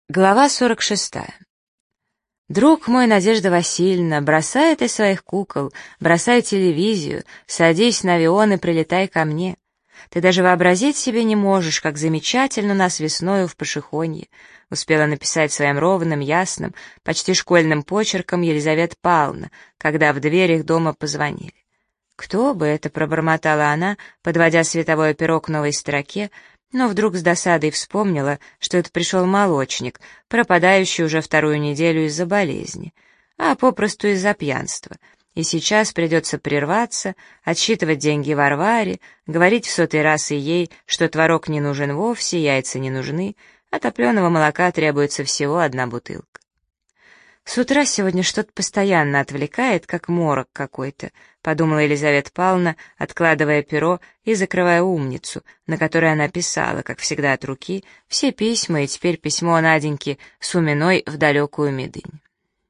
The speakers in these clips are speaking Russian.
Глава 46. «Друг мой, Надежда Васильевна, бросай ты своих кукол, бросай телевизию, садись на авион и прилетай ко мне. Ты даже вообразить себе не можешь, как замечательно у нас весною в Пашихонье», успела написать своим ровным, ясным, почти школьным почерком Елизавета Павловна, когда в дверь их дома позвонили. «Кто бы это?» — пробормотала она, подводя световое перо к новой строке, но вдруг с досадой вспомнила, что это пришел молочник, пропадающий уже вторую неделю из-за болезни, а попросту из-за пьянства, и сейчас придется прерваться, отсчитывать деньги Варваре, говорить в сотый раз и ей, что творог не нужен вовсе, яйца не нужны, а топленого молока требуется всего одна бутылка. «С утра сегодня что-то постоянно отвлекает, как морок какой-то», подумала Елизавета Павловна, откладывая перо и закрывая умницу, на которой она писала, как всегда от руки, все письма и теперь письмо Наденьки с Уминой в далекую Медынь.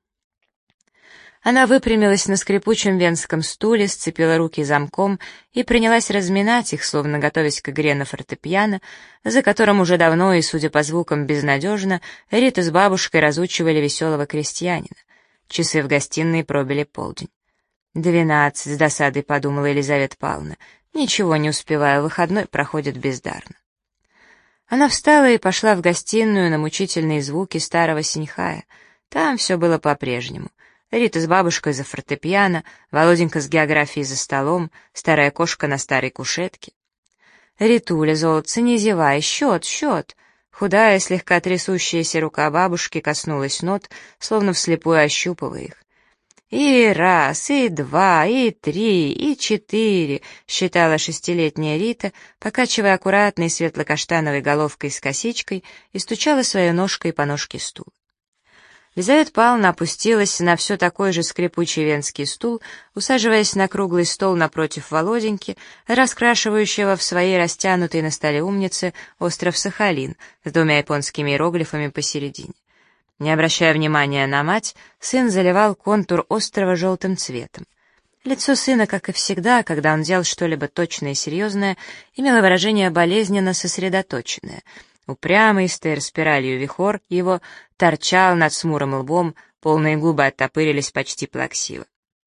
Она выпрямилась на скрипучем венском стуле, сцепила руки замком и принялась разминать их, словно готовясь к игре на фортепиано, за которым уже давно и, судя по звукам, безнадежно, Рита с бабушкой разучивали веселого крестьянина. Часы в гостиной пробили полдень. 12, с досадой подумала Елизавета Павловна. Ничего не успеваю, выходной проходит бездарно. Она встала и пошла в гостиную на мучительные звуки старого синьхая. Там все было по-прежнему. Рита с бабушкой за фортепиано, Володенька с географией за столом, старая кошка на старой кушетке. «Ритуля, золотце, не зевай, счет!» Худая, слегка трясущаяся рука бабушки коснулась нот, словно вслепую ощупывая их. «И раз, и два, и три, и четыре», — считала шестилетняя Рита, покачивая аккуратной светло-каштановой головкой с косичкой и стучала своей ножкой по ножке стула. Елизавета Павловна опустилась на все такой же скрипучий венский стул, усаживаясь на круглый стол напротив Володеньки, раскрашивающего в своей растянутой на столе умнице остров Сахалин с двумя японскими иероглифами посередине. Не обращая внимания на мать, сын заливал контур острова желтым цветом. Лицо сына, как и всегда, когда он делал что-либо точное и серьезное, имело выражение болезненно сосредоточенное. Упрямый стейр-спиралью вихор его торчал над смурым лбом, полные губы оттопырились почти плаксиво.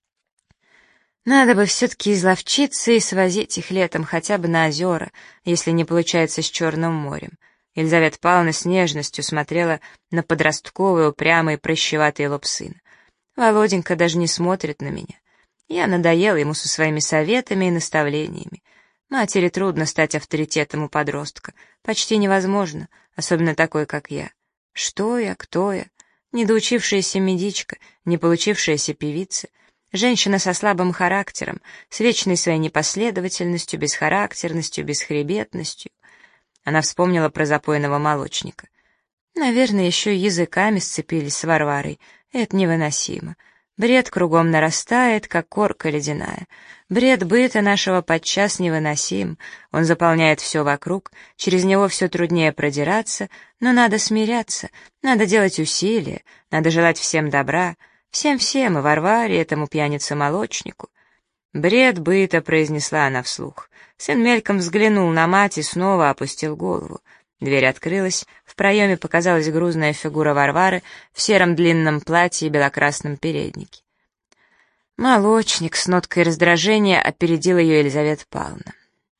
«Надо бы все-таки изловчиться и свозить их летом хотя бы на озера, если не получается с Черным морем». Елизавета Павловна с нежностью смотрела на подростковый, упрямый, прыщеватый лоб сына. «Володенька даже не смотрит на меня. Я надоела ему со своими советами и наставлениями. Матери трудно стать авторитетом у подростка. Почти невозможно, особенно такой, как я. Что я, кто я? Недоучившаяся медичка, не получившаяся певица. Женщина со слабым характером, с вечной своей непоследовательностью, бесхарактерностью, бесхребетностью». Она вспомнила про запойного молочника. Наверное, еще языками сцепились с Варварой. Это невыносимо. Бред кругом нарастает, как корка ледяная. Бред быта нашего подчас невыносим. Он заполняет все вокруг, через него все труднее продираться, но надо смиряться, надо делать усилия, надо желать всем добра, всем-всем, и Варваре, этому пьянице-молочнику. «Бред быта», — произнесла она вслух. Сын мельком взглянул на мать и снова опустил голову. Дверь открылась, в проеме показалась грузная фигура Варвары в сером длинном платье и белокрасном переднике. Молочник с ноткой раздражения опередил ее Елизавета Павловна.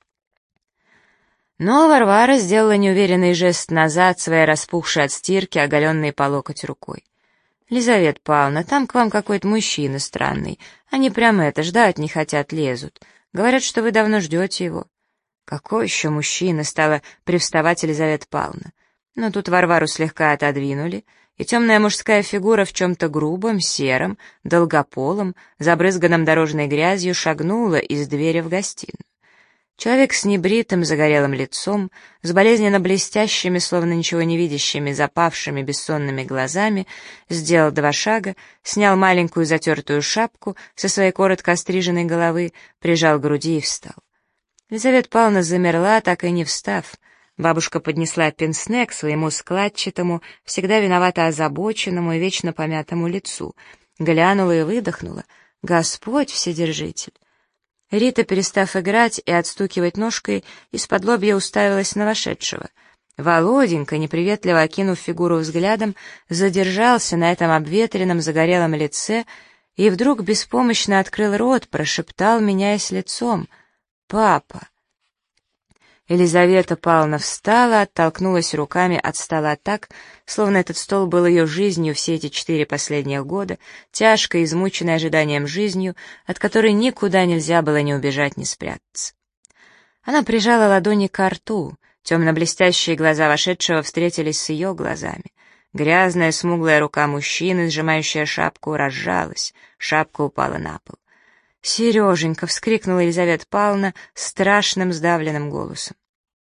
Но Варвара сделала неуверенный жест назад, своей распухшей от стирки, оголенной по локоть рукой. «Лизавета Павловна, там к вам какой-то мужчина странный. Они прямо ждать не хотят, лезут. Говорят, что вы давно ждете его». «Какой еще мужчина?» — стала привставать Елизавета Павловна. Но тут Варвару слегка отодвинули, и темная мужская фигура в чем-то грубом, сером, долгополом, забрызганном дорожной грязью шагнула из двери в гостиную. Человек с небритым, загорелым лицом, с болезненно блестящими, словно ничего не видящими, запавшими бессонными глазами, сделал 2 шага, снял маленькую затертую шапку со своей коротко остриженной головы, прижал к груди и встал. Елизавета Павловна замерла, так и не встав. Бабушка поднесла пенсне к своему складчатому, всегда виновато озабоченному и вечно помятому лицу, глянула и выдохнула: «Господь Вседержитель!» Рита, перестав играть и отстукивать ножкой, из-под лобья уставилась на вошедшего. Володенька, неприветливо окинув фигуру взглядом, задержался на этом обветренном загорелом лице и вдруг беспомощно открыл рот, прошептал, меняясь лицом: «Папа». Елизавета Павловна встала, оттолкнулась руками от стола так, словно этот стол был ее жизнью все эти 4 последних года, тяжко измученной ожиданием жизнью, от которой никуда нельзя было ни убежать, ни спрятаться. Она прижала ладони ко рту, темно-блестящие глаза вошедшего встретились с ее глазами. Грязная, смуглая рука мужчины, сжимающая шапку, разжалась, шапка упала на пол. «Сереженька!» — вскрикнула Елизавета Павловна страшным сдавленным голосом.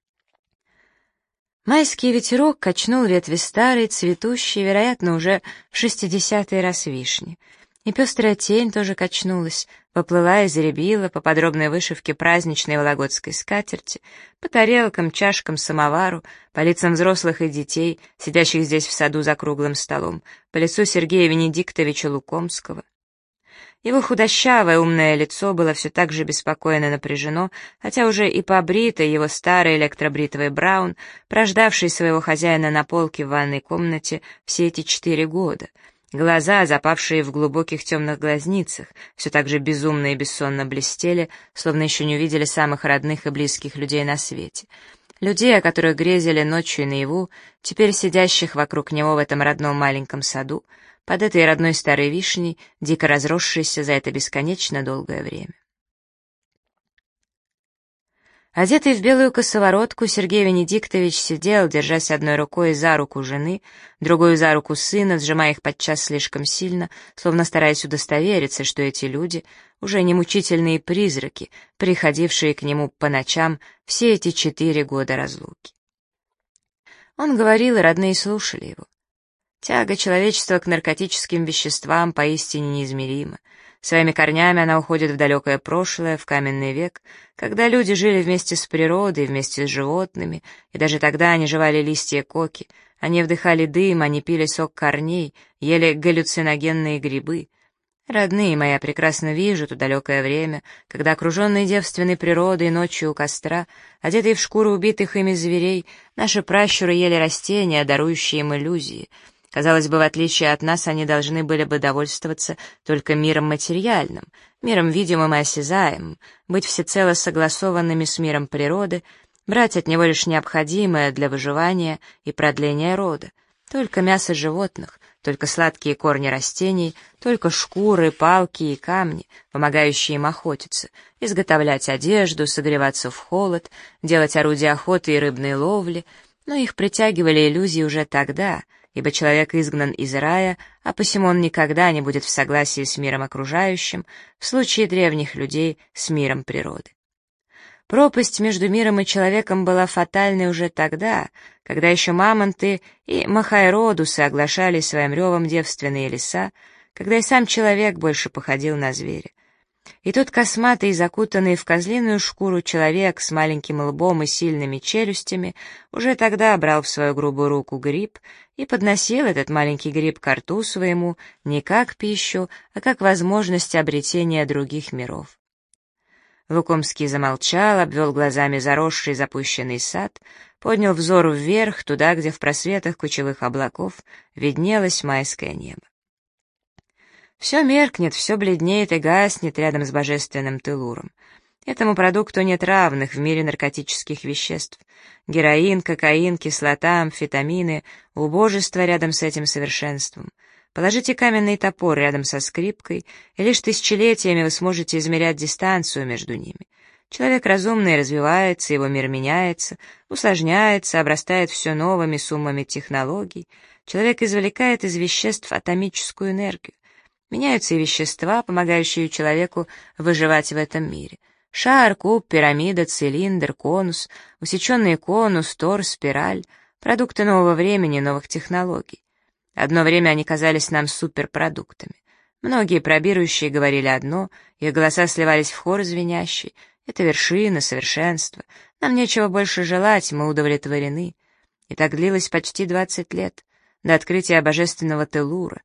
Майский ветерок качнул ветви старой, цветущей, вероятно, уже в 60-й раз вишни. И пестрая тень тоже качнулась, поплыла и заребила по подробной вышивке праздничной вологодской скатерти, по тарелкам, чашкам, самовару, по лицам взрослых и детей, сидящих здесь в саду за круглым столом, по лицу Сергея Венедиктовича Лукомского. Его худощавое умное лицо было все так же беспокойно и напряжено, хотя уже и побритый его старый электробритвый Браун, прождавший своего хозяина на полке в ванной комнате все эти 4 года. Глаза, запавшие в глубоких темных глазницах, все так же безумно и бессонно блестели, словно еще не увидели самых родных и близких людей на свете. Людей, о которых грезили ночью и наяву, теперь сидящих вокруг него в этом родном маленьком саду, под этой родной старой вишней, дико разросшейся за это бесконечно долгое время. Одетый в белую косоворотку, Сергей Венедиктович сидел, держась одной рукой за руку жены, другой за руку сына, сжимая их подчас слишком сильно, словно стараясь удостовериться, что эти люди уже не мучительные призраки, приходившие к нему по ночам все эти 4 года разлуки. Он говорил, и родные слушали его. Тяга человечества к наркотическим веществам поистине неизмерима. Своими корнями она уходит в далекое прошлое, в каменный век, когда люди жили вместе с природой, вместе с животными, и даже тогда они жевали листья коки, они вдыхали дым, они пили сок корней, ели галлюциногенные грибы. Родные мои, я прекрасно вижу то далекое время, когда, окруженные девственной природой, ночью у костра, одетые в шкуры убитых ими зверей, наши пращуры ели растения, дарующие им иллюзии. Казалось бы, в отличие от нас, они должны были бы довольствоваться только миром материальным, миром видимым и осязаемым, быть всецело согласованными с миром природы, брать от него лишь необходимое для выживания и продления рода, только мясо животных, только сладкие корни растений, только шкуры, палки и камни, помогающие им охотиться, изготовлять одежду, согреваться в холод, делать орудия охоты и рыбной ловли, но их притягивали иллюзии уже тогда, ибо человек изгнан из рая, а посему он никогда не будет в согласии с миром окружающим, в случае древних людей с миром природы. Пропасть между миром и человеком была фатальной уже тогда, когда еще мамонты и махайродусы оглашали своим ревом девственные леса, когда и сам человек больше походил на зверя. И тот косматый, закутанный в козлиную шкуру человек с маленьким лбом и сильными челюстями уже тогда брал в свою грубую руку гриб и подносил этот маленький гриб ко рту своему не как пищу, а как возможность обретения других миров. Лукомский замолчал, обвел глазами заросший запущенный сад, поднял взор вверх, туда, где в просветах кучевых облаков виднелось майское небо. Все меркнет, все бледнеет и гаснет рядом с божественным Телуром. Этому продукту нет равных в мире наркотических веществ. Героин, кокаин, кислота, амфетамины, убожество рядом с этим совершенством. Положите каменный топор рядом со скрипкой, и лишь тысячелетиями вы сможете измерять дистанцию между ними. Человек разумный развивается, его мир меняется, усложняется, обрастает все новыми суммами технологий. Человек извлекает из веществ атомическую энергию. Меняются и вещества, помогающие человеку выживать в этом мире. Шар, куб, пирамида, цилиндр, конус, усеченный конус, тор, спираль — продукты нового времени, новых технологий. Одно время они казались нам суперпродуктами. Многие пробирующие говорили одно, их голоса сливались в хор звенящий. Это вершина, совершенство. Нам нечего больше желать, мы удовлетворены. И так длилось почти 20 лет, до открытия божественного Телура.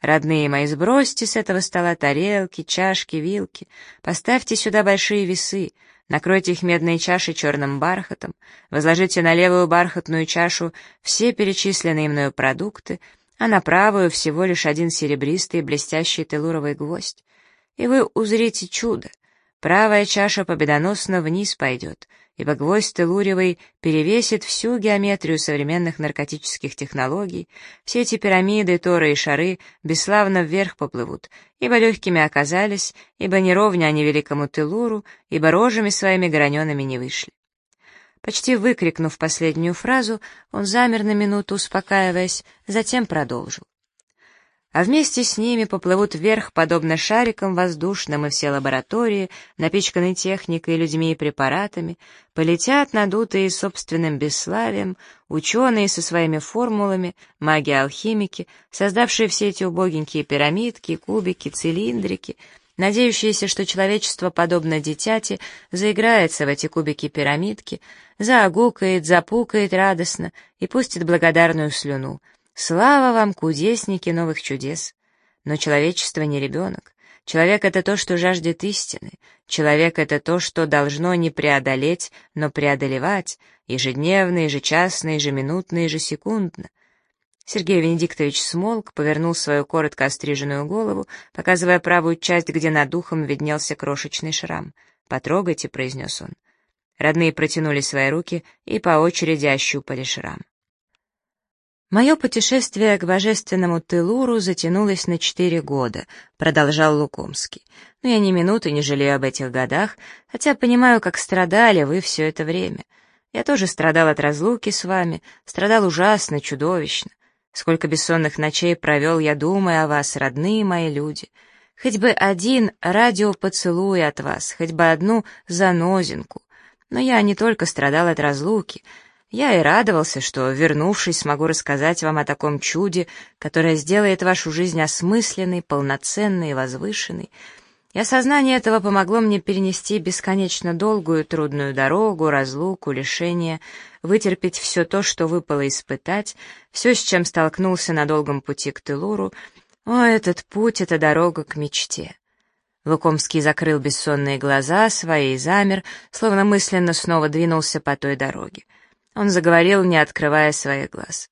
Родные мои, сбросьте с этого стола тарелки, чашки, вилки, поставьте сюда большие весы, накройте их медной чашей черным бархатом, возложите на левую бархатную чашу все перечисленные мною продукты, а на правую всего лишь один серебристый блестящий телуровый гвоздь. И вы узрите чудо. Правая чаша победоносно вниз пойдет, ибо гвоздь телуревый перевесит всю геометрию современных наркотических технологий, все эти пирамиды, торы и шары бесславно вверх поплывут, ибо легкими оказались, ибо не ровня они великому телуру, ибо рожами своими гранеными не вышли. Почти выкрикнув последнюю фразу, он замер на минуту, успокаиваясь, затем продолжил. А вместе с ними поплывут вверх, подобно шарикам воздушным, и все лаборатории, напичканные техникой, людьми и препаратами, полетят надутые собственным бесславием, ученые со своими формулами, маги-алхимики, создавшие все эти убогенькие пирамидки, кубики, цилиндрики, надеющиеся, что человечество, подобно дитяти, заиграется в эти кубики-пирамидки, заагукает, запукает радостно и пустит благодарную слюну. Слава вам, кудесники новых чудес! Но человечество не ребенок. Человек — это то, что жаждет истины. Человек — это то, что должно не преодолеть, но преодолевать, ежедневно, ежечасно, ежеминутно, ежесекундно. Сергей Венедиктович смолк, повернул свою коротко остриженную голову, показывая правую часть, где над ухом виднелся крошечный шрам. «Потрогайте», — произнес он. Родные протянули свои руки и по очереди ощупали шрам. «Мое путешествие к божественному Телуру затянулось на 4 года», — продолжал Лукомский. «Но я ни минуты не жалею об этих годах, хотя понимаю, как страдали вы все это время. Я тоже страдал от разлуки с вами, страдал ужасно, чудовищно. Сколько бессонных ночей провел я, думая о вас, родные мои люди. Хоть бы один радиопоцелуй от вас, хоть бы одну занозинку. Но я не только страдал от разлуки, я и радовался, что, вернувшись, смогу рассказать вам о таком чуде, которое сделает вашу жизнь осмысленной, полноценной и возвышенной. И осознание этого помогло мне перенести бесконечно долгую трудную дорогу, разлуку, лишение, вытерпеть все то, что выпало испытать, все, с чем столкнулся на долгом пути к Телуру. О, этот путь — это дорога к мечте». Лукомский закрыл бессонные глаза свои и замер, словно мысленно снова двинулся по той дороге. Он заговорил, не открывая своих глаз.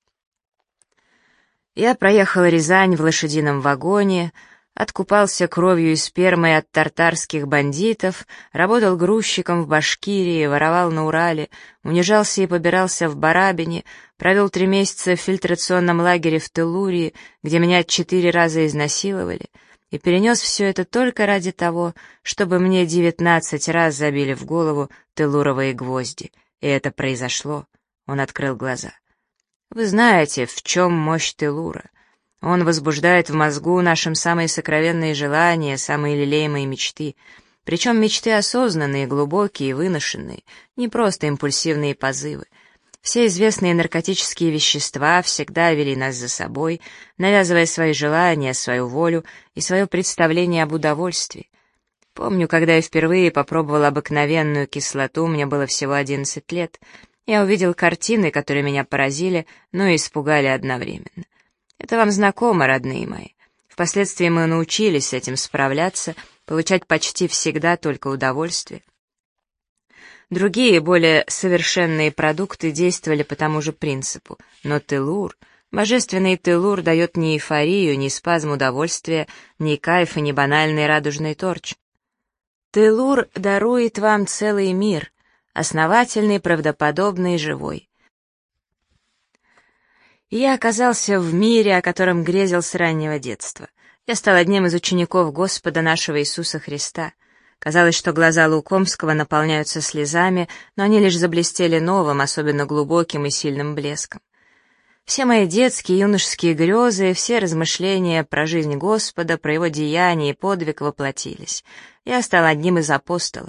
«Я проехал Рязань в лошадином вагоне, откупался кровью и спермой от тартарских бандитов, работал грузчиком в Башкирии, воровал на Урале, унижался и побирался в Барабине, провел 3 месяца в фильтрационном лагере в Телурии, где меня 4 раза изнасиловали, и перенес все это только ради того, чтобы мне 19 раз забили в голову телуровые гвозди. И это произошло». Он открыл глаза. «Вы знаете, в чем мощь Телура. Он возбуждает в мозгу нашим самые сокровенные желания, самые лелеемые мечты. Причем мечты осознанные, глубокие и выношенные, не просто импульсивные позывы. Все известные наркотические вещества всегда вели нас за собой, навязывая свои желания, свою волю и свое представление об удовольствии. Помню, когда я впервые попробовал обыкновенную кислоту, мне было всего 11 лет. Я увидел картины, которые меня поразили, но и испугали одновременно. Это вам знакомо, родные мои. Впоследствии мы научились с этим справляться, получать почти всегда только удовольствие. Другие, более совершенные продукты действовали по тому же принципу, но Телур, божественный Телур, дает не эйфорию, не спазм удовольствия, не кайф и не банальный радужный торч. Телур дарует вам целый мир, основательный, правдоподобный и живой. И я оказался в мире, о котором грезил с раннего детства. Я стал одним из учеников Господа нашего Иисуса Христа. Казалось, что глаза Лукомского наполняются слезами, но они лишь заблестели новым, особенно глубоким и сильным блеском. Все мои детские и юношеские грезы, все размышления про жизнь Господа, про Его деяния и подвиг воплотились. Я стал одним из апостолов.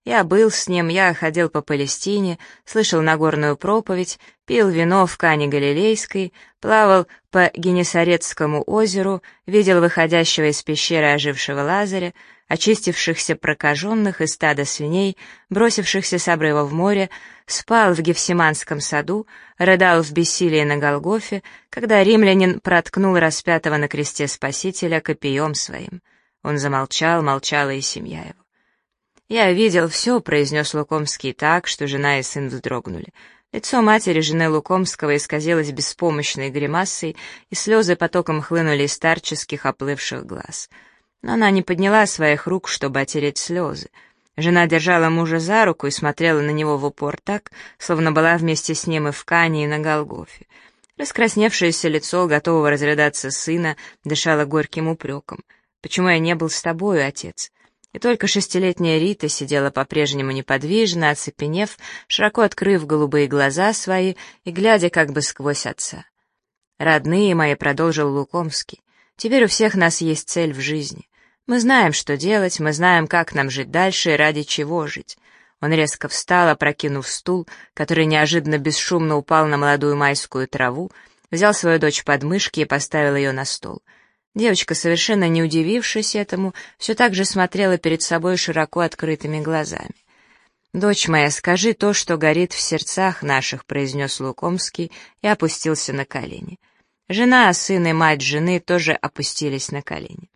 Я был с ним, я ходил по Палестине, слышал Нагорную проповедь, пил вино в Кане Галилейской, плавал по Генесарецкому озеру, видел выходящего из пещеры ожившего Лазаря, очистившихся прокаженных и стада свиней, бросившихся с обрыва в море, спал в Гефсиманском саду, рыдал в бессилии на Голгофе, когда римлянин проткнул распятого на кресте Спасителя копьем своим. Он замолчал, молчала и семья его. «Я видел все», — произнес Лукомский так, что жена и сын вздрогнули. Лицо матери жены Лукомского исказилось беспомощной гримасой, и слезы потоком хлынули из старческих оплывших глаз. Но она не подняла своих рук, чтобы отереть слезы. Жена держала мужа за руку и смотрела на него в упор так, словно была вместе с ним и в Кане, и на Голгофе. Раскрасневшееся лицо готового разрыдаться сына дышало горьким упреком. «Почему я не был с тобою, отец?» И только 6-летняя Рита сидела по-прежнему неподвижно, оцепенев, широко открыв голубые глаза свои и глядя как бы сквозь отца. «Родные мои», — продолжил Лукомский, — «теперь у всех нас есть цель в жизни. Мы знаем, что делать, мы знаем, как нам жить дальше и ради чего жить». Он резко встал, опрокинув стул, который неожиданно бесшумно упал на молодую майскую траву, взял свою дочь под мышки и поставил ее на стол. Девочка, совершенно не удивившись этому, все так же смотрела перед собой широко открытыми глазами. «Дочь моя, скажи то, что горит в сердцах наших», — произнес Лукомский и опустился на колени. Жена, сын и мать жены тоже опустились на колени.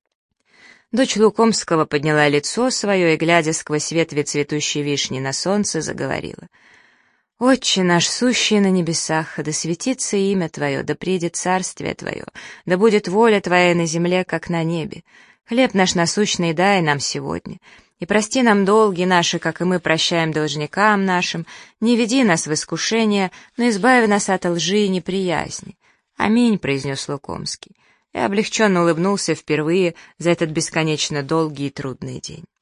Дочь Лукомского подняла лицо свое и, глядя сквозь ветви цветущей вишни на солнце, заговорила. «Отче наш, сущий на небесах, да светится имя Твое, да придет царствие Твое, да будет воля Твоя на земле, как на небе. Хлеб наш насущный дай нам сегодня, и прости нам долги наши, как и мы прощаем должникам нашим, не веди нас в искушение, но избави нас от лжи и неприязни». «Аминь», — произнес Лукомский, и облегченно улыбнулся впервые за этот бесконечно долгий и трудный день.